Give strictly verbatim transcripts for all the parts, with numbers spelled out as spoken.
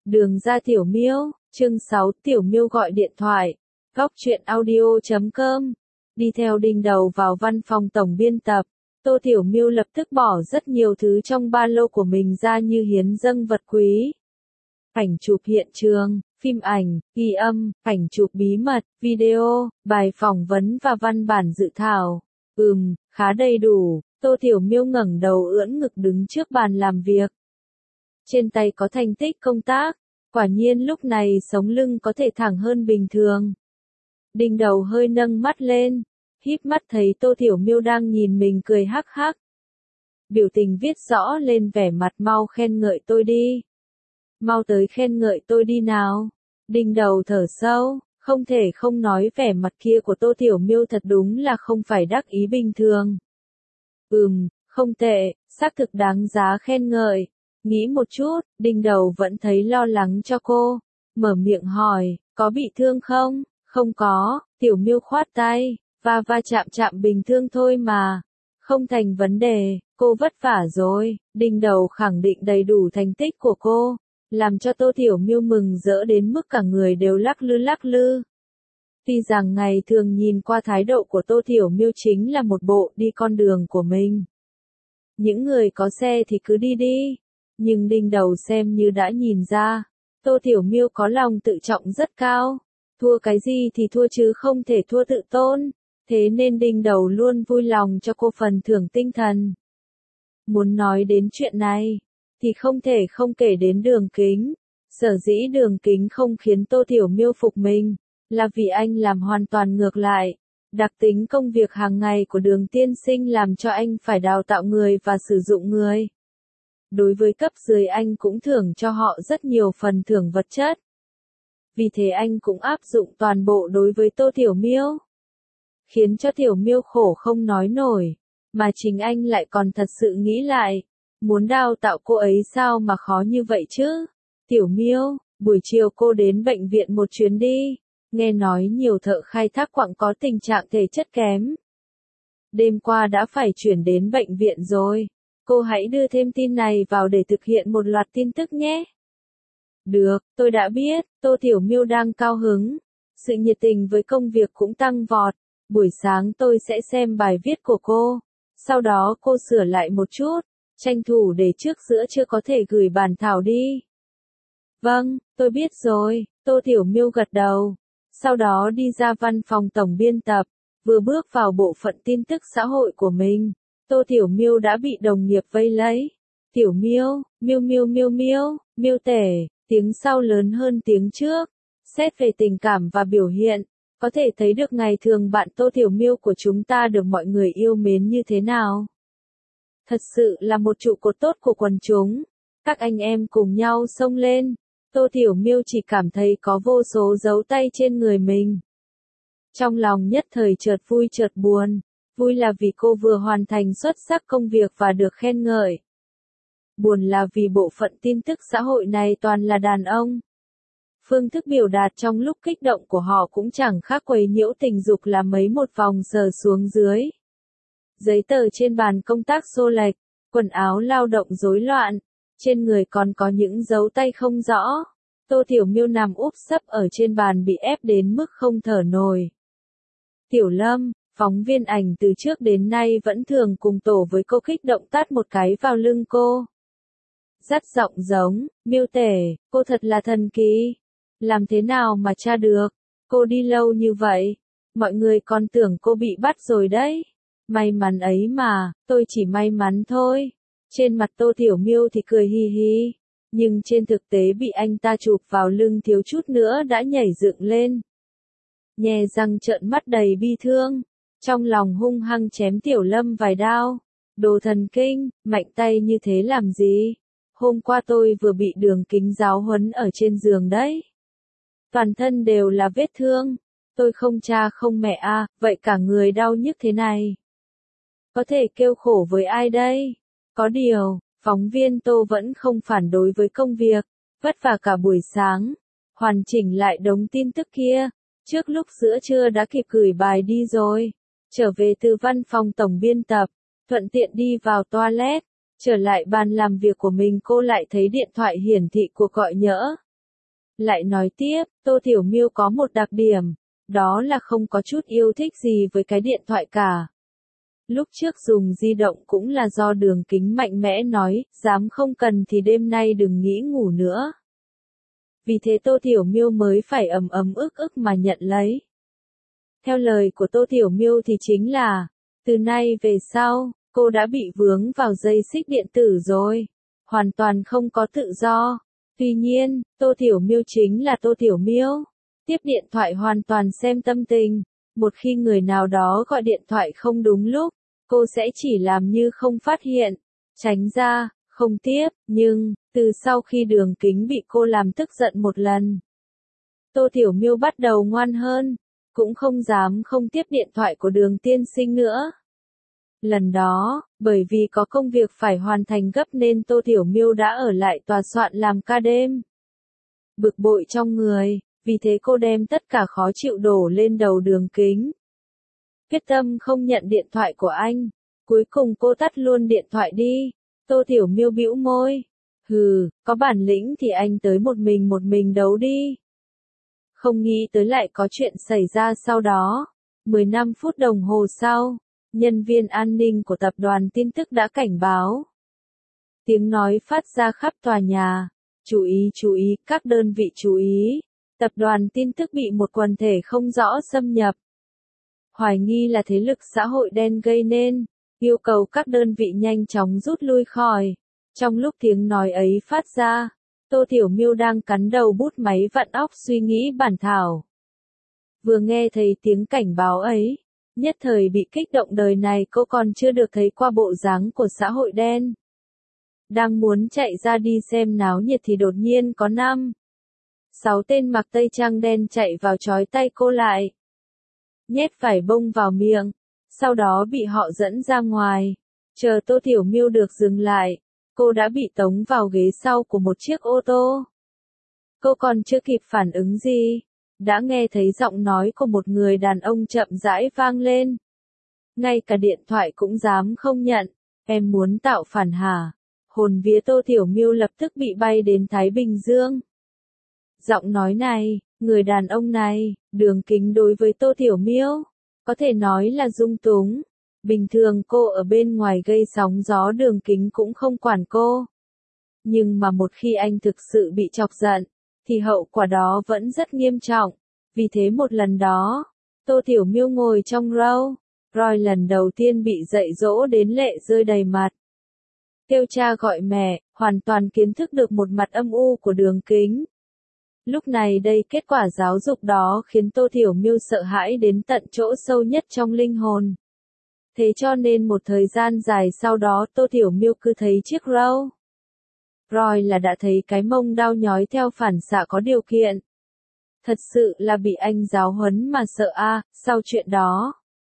Đường ra Tiểu Miêu, chương sáu, Tiểu Miêu gọi điện thoại. Góc truyện audio chấm com. Đi theo Đinh Đầu vào văn phòng tổng biên tập, Tô Tiểu Miêu lập tức bỏ rất nhiều thứ trong ba lô của mình ra như hiến dâng vật quý. Ảnh chụp hiện trường, phim ảnh, ghi âm, ảnh chụp bí mật, video, bài phỏng vấn và văn bản dự thảo. Ừm, khá đầy đủ. Tô Tiểu Miêu ngẩng đầu ưỡn ngực đứng trước bàn làm việc. Trên tay có thành tích công tác, quả nhiên lúc này sống lưng có thể thẳng hơn bình thường. Đinh Đầu hơi nâng mắt lên, híp mắt thấy Tô Tiểu Miêu đang nhìn mình cười hắc hắc. Biểu tình viết rõ lên vẻ mặt mau khen ngợi tôi đi. Mau tới khen ngợi tôi đi nào. Đinh Đầu thở sâu, không thể không nói vẻ mặt kia của Tô Tiểu Miêu thật đúng là không phải đắc ý bình thường. Ừm, không tệ, xác thực đáng giá khen ngợi. Nghĩ một chút, Đinh Đầu vẫn thấy lo lắng cho cô. Mở miệng hỏi, có bị thương không? Không có, Tiểu Miêu khoát tay, va va chạm chạm bình thường thôi mà. Không thành vấn đề, cô vất vả rồi. Đinh Đầu khẳng định đầy đủ thành tích của cô, làm cho Tô Tiểu Miêu mừng rỡ đến mức cả người đều lắc lư lắc lư. Tuy rằng ngày thường nhìn qua thái độ của Tô Tiểu Miêu chính là một bộ đi con đường của mình. Những người có xe thì cứ đi đi. Nhưng Đinh Đầu xem như đã nhìn ra, Tô Tiểu Miêu có lòng tự trọng rất cao. Thua cái gì thì thua chứ không thể thua tự tôn. Thế nên Đinh Đầu luôn vui lòng cho cô phần thưởng tinh thần. Muốn nói đến chuyện này, thì không thể không kể đến Đường Kính. Sở dĩ Đường Kính không khiến Tô Tiểu Miêu phục mình, là vì anh làm hoàn toàn ngược lại. Đặc tính công việc hàng ngày của Đường tiên sinh làm cho anh phải đào tạo người và sử dụng người. Đối với cấp dưới anh cũng thưởng cho họ rất nhiều phần thưởng vật chất. Vì thế anh cũng áp dụng toàn bộ đối với Tô Tiểu Miêu. Khiến cho Tiểu Miêu khổ không nói nổi, mà chính anh lại còn thật sự nghĩ lại. Muốn đào tạo cô ấy sao mà khó như vậy chứ? Tiểu Miêu, buổi chiều cô đến bệnh viện một chuyến đi. Nghe nói nhiều thợ khai thác quặng có tình trạng thể chất kém. Đêm qua đã phải chuyển đến bệnh viện rồi. Cô hãy đưa thêm tin này vào để thực hiện một loạt tin tức nhé. Được, tôi đã biết. Tô Tiểu Miêu đang cao hứng. Sự nhiệt tình với công việc cũng tăng vọt. Buổi sáng tôi sẽ xem bài viết của cô. Sau đó cô sửa lại một chút. Tranh thủ để trước giữa trưa có thể gửi bản thảo đi. Vâng, tôi biết rồi. Tô Tiểu Miêu gật đầu. Sau đó đi ra văn phòng tổng biên tập. Vừa bước vào bộ phận tin tức xã hội của mình, Tô Tiểu Miêu đã bị đồng nghiệp vây lấy. Tiểu Miêu, Miêu Miêu Miêu Miêu, Miêu tể, tiếng sau lớn hơn tiếng trước. Xét về tình cảm và biểu hiện, có thể thấy được ngày thường bạn Tô Tiểu Miêu của chúng ta được mọi người yêu mến như thế nào. Thật sự là một trụ cột tốt của quần chúng. Các anh em cùng nhau xông lên. Tô Tiểu Miêu chỉ cảm thấy có vô số dấu tay trên người mình. Trong lòng nhất thời chợt vui chợt buồn. Vui là vì cô vừa hoàn thành xuất sắc công việc và được khen ngợi. Buồn là vì bộ phận tin tức xã hội này toàn là đàn ông. Phương thức biểu đạt trong lúc kích động của họ cũng chẳng khác quấy nhiễu tình dục là mấy một vòng sờ xuống dưới. Giấy tờ trên bàn công tác xô lệch, quần áo lao động rối loạn, trên người còn có những dấu tay không rõ. Tô Tiểu Miêu nằm úp sấp ở trên bàn bị ép đến mức không thở nổi. Tiểu Lâm, phóng viên ảnh từ trước đến nay vẫn thường cùng tổ với cô kích động tát một cái vào lưng cô. Dắt giọng giống, Miêu tể, cô thật là thần kỳ. Làm thế nào mà tra được? Cô đi lâu như vậy, mọi người còn tưởng cô bị bắt rồi đấy. May mắn ấy mà, tôi chỉ may mắn thôi. Trên mặt Tô Tiểu Miêu thì cười hi hi, nhưng trên thực tế bị anh ta chụp vào lưng thiếu chút nữa đã nhảy dựng lên. Nhè răng trợn mắt đầy bi thương, trong lòng hung hăng chém Tiểu Lâm vài đao. Đồ thần kinh, mạnh tay như thế làm gì? Hôm qua tôi vừa bị Đường Kính giáo huấn ở trên giường đấy. Toàn thân đều là vết thương. Tôi không cha không mẹ à, vậy cả người đau nhức thế này. Có thể kêu khổ với ai đây? Có điều, phóng viên Tô vẫn không phản đối với công việc, vất vả cả buổi sáng, hoàn chỉnh lại đống tin tức kia. Trước lúc giữa trưa đã kịp gửi bài đi rồi. Trở về từ văn phòng tổng biên tập, thuận tiện đi vào toilet. Trở lại bàn làm việc của mình cô lại thấy điện thoại hiển thị cuộc gọi nhỡ. Lại nói tiếp, Tô Tiểu Miêu có một đặc điểm, đó là không có chút yêu thích gì với cái điện thoại cả. Lúc trước dùng di động cũng là do Đường Kính mạnh mẽ nói, dám không cần thì đêm nay đừng nghĩ ngủ nữa. Vì thế Tô Tiểu Miêu mới phải ầm ầm ức ức mà nhận lấy. Theo lời của Tô Tiểu Miêu thì chính là, từ nay về sau, cô đã bị vướng vào dây xích điện tử rồi, hoàn toàn không có tự do. Tuy nhiên, Tô Tiểu Miêu chính là Tô Tiểu Miêu, tiếp điện thoại hoàn toàn xem tâm tình, một khi người nào đó gọi điện thoại không đúng lúc, cô sẽ chỉ làm như không phát hiện, tránh ra, không tiếp, nhưng, từ sau khi Đường Kính bị cô làm tức giận một lần, Tô Tiểu Miêu bắt đầu ngoan hơn, cũng không dám không tiếp điện thoại của Đường tiên sinh nữa. Lần đó, bởi vì có công việc phải hoàn thành gấp nên Tô Tiểu Miêu đã ở lại tòa soạn làm ca đêm. Bực bội trong người, vì thế cô đem tất cả khó chịu đổ lên đầu Đường Kính. Quyết tâm không nhận điện thoại của anh, cuối cùng cô tắt luôn điện thoại đi. Tô Tiểu Miêu bĩu môi, hừ, có bản lĩnh thì anh tới một mình một mình đấu đi. Không nghĩ tới lại có chuyện xảy ra sau đó. mười lăm phút đồng hồ sau, nhân viên an ninh của tập đoàn tin tức đã cảnh báo. Tiếng nói phát ra khắp tòa nhà. Chú ý chú ý, các đơn vị chú ý. Tập đoàn tin tức bị một quần thể không rõ xâm nhập. Hoài nghi là thế lực xã hội đen gây nên, yêu cầu các đơn vị nhanh chóng rút lui khỏi. Trong lúc tiếng nói ấy phát ra, Tô Tiểu Miêu đang cắn đầu bút máy vặn óc suy nghĩ bản thảo. Vừa nghe thấy tiếng cảnh báo ấy, nhất thời bị kích động, đời này cô còn chưa được thấy qua bộ dáng của xã hội đen. Đang muốn chạy ra đi xem náo nhiệt thì đột nhiên có năm, sáu tên mặc tây trang đen chạy vào trói tay cô lại. Nhét vải bông vào miệng, sau đó bị họ dẫn ra ngoài. Chờ Tô Tiểu Miêu được dừng lại, cô đã bị tống vào ghế sau của một chiếc ô tô. Cô còn chưa kịp phản ứng gì, đã nghe thấy giọng nói của một người đàn ông chậm rãi vang lên. Ngay cả điện thoại cũng dám không nhận, em muốn tạo phản hả? Hồn vía Tô Tiểu Miêu lập tức bị bay đến Thái Bình Dương. Giọng nói này, người đàn ông này, Đường Kính đối với Tô Tiểu Miêu, có thể nói là dung túng. Bình thường cô ở bên ngoài gây sóng gió Đường Kính cũng không quản cô. Nhưng mà một khi anh thực sự bị chọc giận, thì hậu quả đó vẫn rất nghiêm trọng. Vì thế một lần đó, Tô Tiểu Miêu ngồi trong row, rồi lần đầu tiên bị dạy dỗ đến lệ rơi đầy mặt. Kêu cha gọi mẹ, hoàn toàn kiến thức được một mặt âm u của Đường Kính. Lúc này đây kết quả giáo dục đó khiến Tô Tiểu Miêu sợ hãi đến tận chỗ sâu nhất trong linh hồn. Thế cho nên một thời gian dài sau đó Tô Tiểu Miêu cứ thấy chiếc râu. Rồi là đã thấy cái mông đau nhói theo phản xạ có điều kiện. Thật sự là bị anh giáo huấn mà sợ a. À, sau chuyện đó,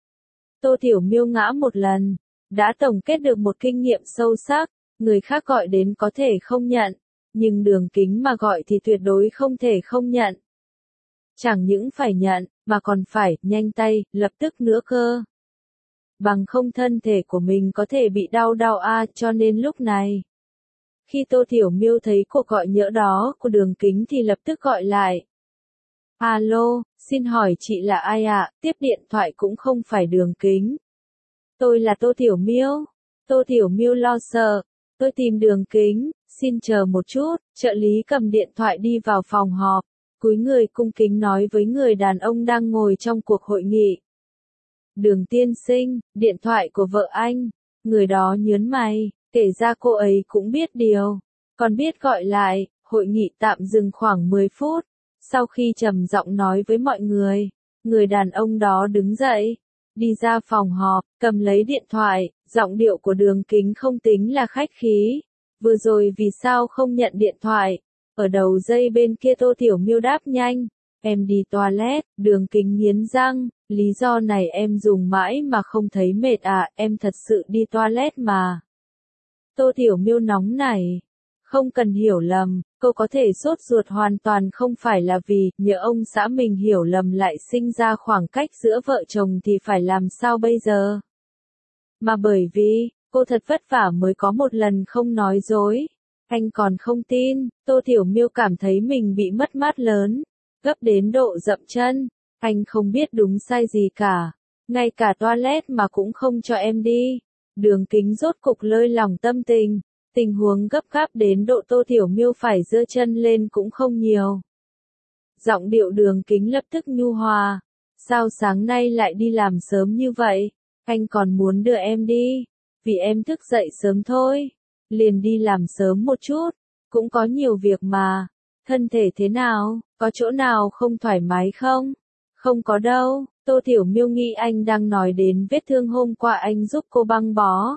Tô Tiểu Miêu ngã một lần, đã tổng kết được một kinh nghiệm sâu sắc, người khác gọi đến có thể không nhận, nhưng Đường Kính mà gọi thì tuyệt đối không thể không nhận. Chẳng những phải nhận, mà còn phải nhanh tay, lập tức nữa cơ. Bằng không thân thể của mình có thể bị đau đau a. À, cho nên lúc này, khi Tô Tiểu Miêu thấy cuộc gọi nhỡ đó của Đường Kính thì lập tức gọi lại. Alo, xin hỏi chị là ai ạ? À? Tiếp điện thoại cũng không phải Đường Kính. Tôi là Tô Tiểu Miêu. Tô Tiểu Miêu lo sợ. Tôi tìm Đường Kính, xin chờ một chút. Trợ lý cầm điện thoại đi vào phòng họp, cúi người cung kính nói với người đàn ông đang ngồi trong cuộc hội nghị. Đường tiên sinh, điện thoại của vợ anh. Người đó nhớn mày, kể ra cô ấy cũng biết điều, còn biết gọi lại. Hội nghị tạm dừng khoảng mười phút. Sau khi trầm giọng nói với mọi người, người đàn ông đó đứng dậy, đi ra phòng họp, cầm lấy điện thoại. Giọng điệu của Đường Kính không tính là khách khí. Vừa rồi vì sao không nhận điện thoại? Ở đầu dây bên kia Tô Tiểu Miêu đáp nhanh. Em đi toilet. Đường Kính nghiến răng. Lý do này em dùng mãi mà không thấy mệt à, em thật sự đi toilet mà. Tô Tiểu Miêu nóng nảy. Không cần hiểu lầm, cô có thể sốt ruột hoàn toàn không phải là vì nhỡ ông xã mình hiểu lầm lại sinh ra khoảng cách giữa vợ chồng thì phải làm sao bây giờ. Mà bởi vì, cô thật vất vả mới có một lần không nói dối. Anh còn không tin, Tô Tiểu Miêu cảm thấy mình bị mất mát lớn, gấp đến độ dậm chân. Anh không biết đúng sai gì cả, ngay cả toilet mà cũng không cho em đi. Đường Kính rốt cục lơi lỏng tâm tình, tình huống gấp gáp đến độ Tô Tiểu Miêu phải giơ chân lên cũng không nhiều. Giọng điệu Đường Kính lập tức nhu hòa. Sao sáng nay lại đi làm sớm như vậy? Anh còn muốn đưa em đi. Vì em thức dậy sớm thôi. Liền đi làm sớm một chút. Cũng có nhiều việc mà. Thân thể thế nào? Có chỗ nào không thoải mái không? Không có đâu. Tô Tiểu Miêu nghĩ anh đang nói đến vết thương hôm qua anh giúp cô băng bó.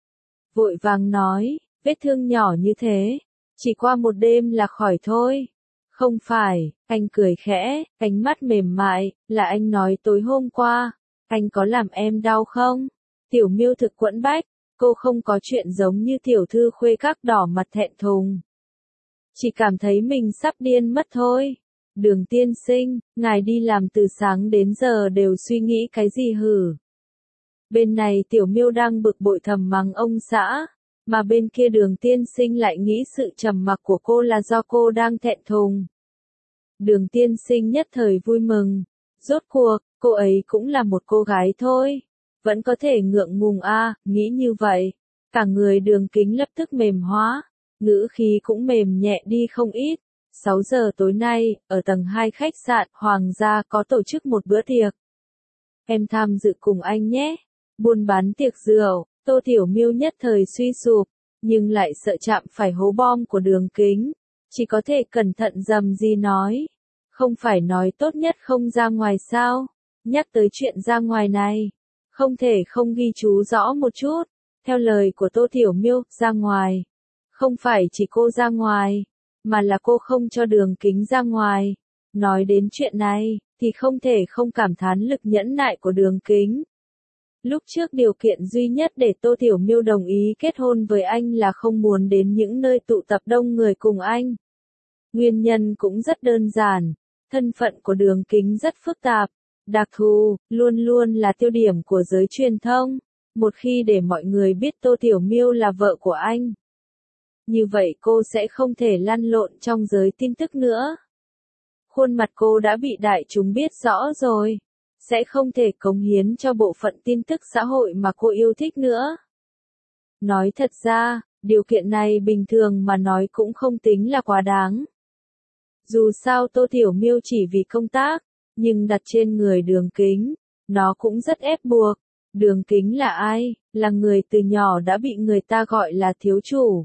Vội vàng nói, vết thương nhỏ như thế. Chỉ qua một đêm là khỏi thôi. Không phải, anh cười khẽ, ánh mắt mềm mại, là anh nói tối hôm qua, anh có làm em đau không? Tiểu Miêu thực quẫn bách, cô không có chuyện giống như tiểu thư khuê các đỏ mặt thẹn thùng. Chỉ cảm thấy mình sắp điên mất thôi. Đường tiên sinh, ngài đi làm từ sáng đến giờ đều suy nghĩ cái gì hử? Bên này Tiểu Miêu đang bực bội thầm mắng ông xã, mà bên kia Đường tiên sinh lại nghĩ sự trầm mặc của cô là do cô đang thẹn thùng. Đường tiên sinh nhất thời vui mừng. Rốt cuộc, cô ấy cũng là một cô gái thôi. Vẫn có thể ngượng ngùng a, à, nghĩ như vậy. Cả người Đường Kính lập tức mềm hóa, ngữ khí cũng mềm nhẹ đi không ít. sáu giờ tối nay, ở tầng hai khách sạn Hoàng gia có tổ chức một bữa tiệc. Em tham dự cùng anh nhé. Buôn bán tiệc rượu, Tô Tiểu Miêu nhất thời suy sụp, nhưng lại sợ chạm phải hố bom của Đường Kính. Chỉ có thể cẩn thận dầm gì nói. Không phải nói tốt nhất không ra ngoài sao? Nhắc tới chuyện ra ngoài này. Không thể không ghi chú rõ một chút. Theo lời của Tô Tiểu Miêu, ra ngoài. Không phải chỉ cô ra ngoài, mà là cô không cho Đường Kính ra ngoài. Nói đến chuyện này, thì không thể không cảm thán lực nhẫn nại của Đường Kính. Lúc trước điều kiện duy nhất để Tô Tiểu Miêu đồng ý kết hôn với anh là không muốn đến những nơi tụ tập đông người cùng anh. Nguyên nhân cũng rất đơn giản, thân phận của Đường Kính rất phức tạp, đặc thù, luôn luôn là tiêu điểm của giới truyền thông. Một khi để mọi người biết Tô Tiểu Miêu là vợ của anh, như vậy cô sẽ không thể lăn lộn trong giới tin tức nữa. Khuôn mặt cô đã bị đại chúng biết rõ rồi, sẽ không thể cống hiến cho bộ phận tin tức xã hội mà cô yêu thích nữa. Nói thật ra, điều kiện này bình thường mà nói cũng không tính là quá đáng. Dù sao Tô Tiểu Miêu chỉ vì công tác, nhưng đặt trên người Đường Kính, nó cũng rất ép buộc. Đường Kính là ai? Là người từ nhỏ đã bị người ta gọi là thiếu chủ.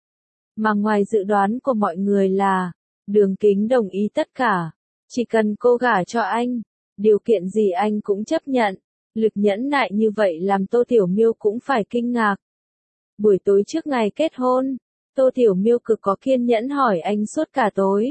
Mà ngoài dự đoán của mọi người là, Đường Kính đồng ý tất cả. Chỉ cần cô gả cho anh, điều kiện gì anh cũng chấp nhận. Lực nhẫn nại như vậy làm Tô Tiểu Miêu cũng phải kinh ngạc. Buổi tối trước ngày kết hôn, Tô Tiểu Miêu cực có kiên nhẫn hỏi anh suốt cả tối.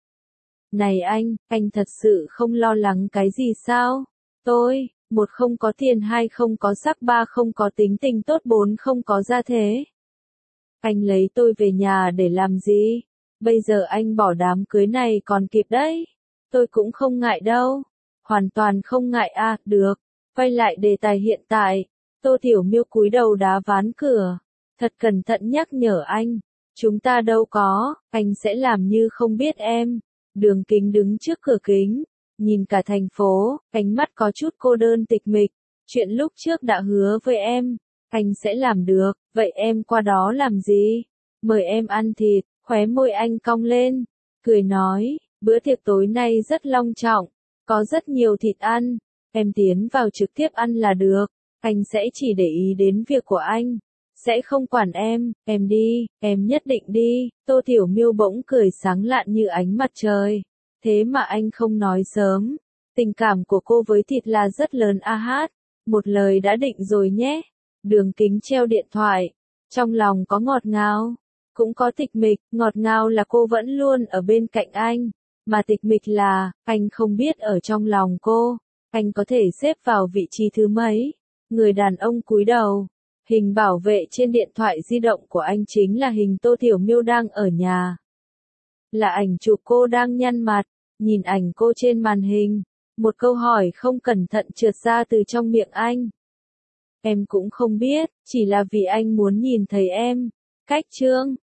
Này anh, anh thật sự không lo lắng cái gì sao? Tôi, một không có tiền, hai không có sắc, ba không có tính tình tốt, bốn không có gia thế. Anh lấy tôi về nhà để làm gì? Bây giờ anh bỏ đám cưới này còn kịp đấy. Tôi cũng không ngại đâu. Hoàn toàn không ngại à, được. Quay lại đề tài hiện tại. Tô Tiểu Miêu cúi đầu đá ván cửa. Thật cẩn thận nhắc nhở anh. Chúng ta đâu có, anh sẽ làm như không biết em. Đường Kính đứng trước cửa kính, nhìn cả thành phố, ánh mắt có chút cô đơn tịch mịch. Chuyện lúc trước đã hứa với em, anh sẽ làm được, vậy em qua đó làm gì? Mời em ăn thịt, khóe môi anh cong lên, cười nói, bữa tiệc tối nay rất long trọng, có rất nhiều thịt ăn, em tiến vào trực tiếp ăn là được, anh sẽ chỉ để ý đến việc của anh. Sẽ không quản em, em đi, em nhất định đi. Tô Tiểu Miêu bỗng cười sáng lạn như ánh mặt trời. Thế mà anh không nói sớm. Tình cảm của cô với thịt là rất lớn a hát. Một lời đã định rồi nhé. Đường Kính treo điện thoại. Trong lòng có ngọt ngào, cũng có tịch mịch. Ngọt ngào là cô vẫn luôn ở bên cạnh anh. Mà tịch mịch là, anh không biết ở trong lòng cô, anh có thể xếp vào vị trí thứ mấy. Người đàn ông cúi đầu. Hình bảo vệ trên điện thoại di động của anh chính là hình Tô Tiểu Miêu đang ở nhà. Là ảnh chụp cô đang nhăn mặt, nhìn ảnh cô trên màn hình. Một câu hỏi không cẩn thận trượt ra từ trong miệng anh. Em cũng không biết, chỉ là vì anh muốn nhìn thấy em. Cách chương